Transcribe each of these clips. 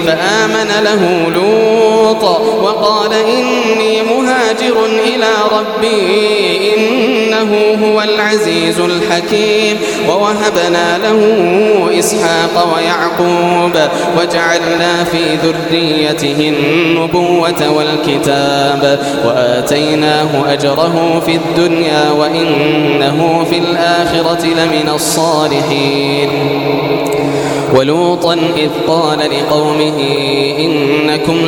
فآمن له لوط وقال إني مهاجر إلى ربي إنه هو العزيز الحكيم ووهبنا له إسحاق ويعقوب وجعلنا في ذريته النبوة والكتاب وآتيناه أجره في الدنيا وإنه في الآخرة لمن الصالحين ولوطا إذ قال لقومه إنكم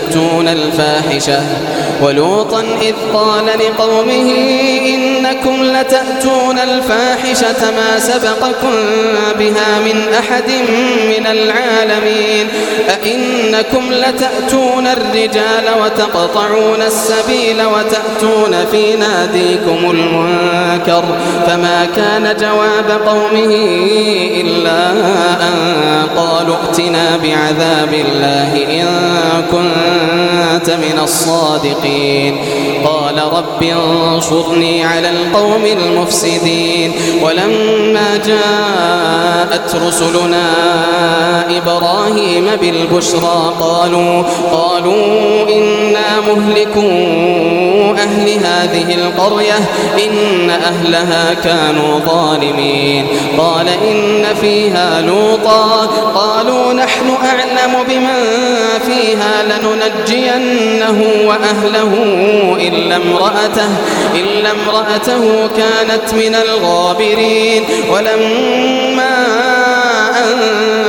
لتأتون الفاحشة ما سبقكم بها من أحد من العالمين أئنكم لتأتون الرجال وتقطعون السبيل وتأتون في ناديكم المنكر فما كان جواب قومه إلا أن قالوا ائتنا بعذاب الله إن كنت من الصادقين قال رب انصرني على القوم المفسدين ولما جاءت رسلنا إبراهيم بالبشرى قالوا إنا مهلكو أهل هذه القرية إن أهلها كانوا ظالمين قال إن فيها لوطا قالوا نحن أعلم بمن فيها لننجينه وأهله إلا امرأته كانت من الغابرين ولما أن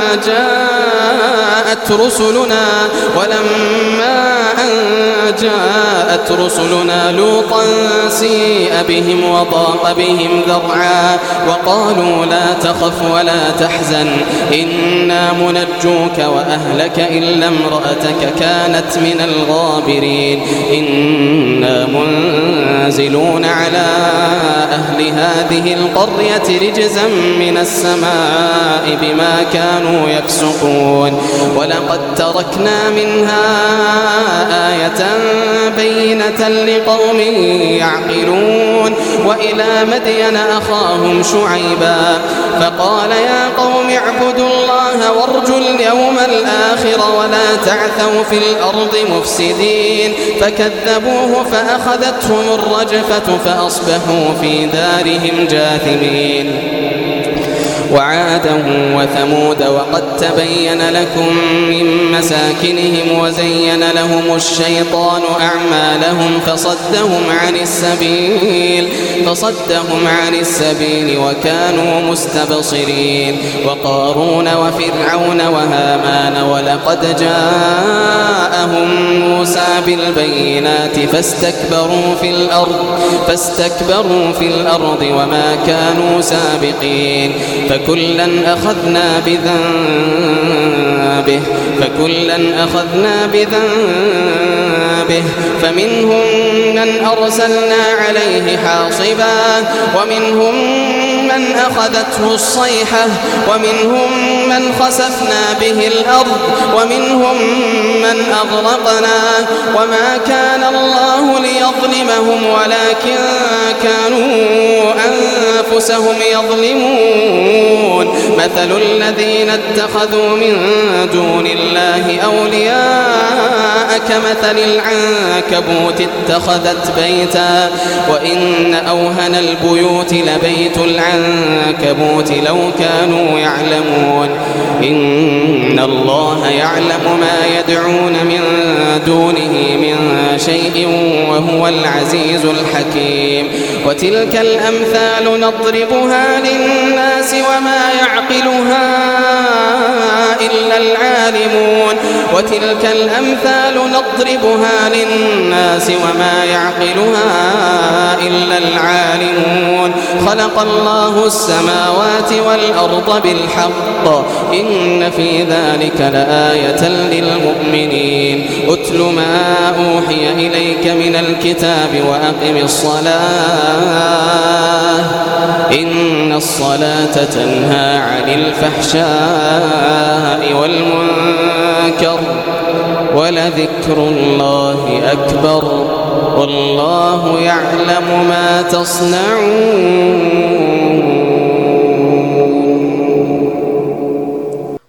جاءت رسلنا لوطا سيء بهم وضاق بهم ذرعا وقالوا لا تخف ولا تحزن إنا منجوك وأهلك إلا امرأتك كانت من الغابرين إنا منزلون على أهل هذه القرية رجزا من السماء بما كانوا يفسقون ولقد تركنا منها آية بينة لقوم يعقلون وإلى مدين أخاهم شعيبا فقال يا قوم اعبدوا الله وارجوا اليوم الآخر ولا تعثوا في الأرض مفسدين فكذبوه فأخذتهم الرجفة فأصبحوا في دارهم جاثمين وعادا وثمود وقد تبين لكم من مساكنهم وزين لهم الشيطان أعمالهم فصدهم عن السبيل وكانوا مستبصرين وقارون وفرعون وهامان ولقد جاءهم موسى بالبينات فاستكبروا في الأرض وما كانوا سابقين فكلا أخذنا بذنبه فمنهم من أرسلنا عليه حاصبا ومنهم من أخذته الصيحة ومنهم من خسفنا به الأرض ومنهم من أغرقنا وما كان الله ليظلمهم ولكن كانوا أنفسهم يظلمون مثل الذين اتخذوا من دون الله أولياء كمثل العنكبوت اتخذت بيتا وإن أوهن البيوت لبيت العنكبوت لو كانوا يعلمون إن الله يعلم ما يدعون من دونه من شيء وهو العزيز الحكيم وتلك الأمثال نضربها للناس وما يعقلها إلا العالمون خلق الله السماوات والأرض بالحق إن في ذلك لآية للمؤمنين أتل ما أوحي إليك من الكتاب وأقم الصلاة إن الصلاة تنهى عن الفحشاء والمنكر ولذكر الله أكبر والله يعلم ما تصنعون.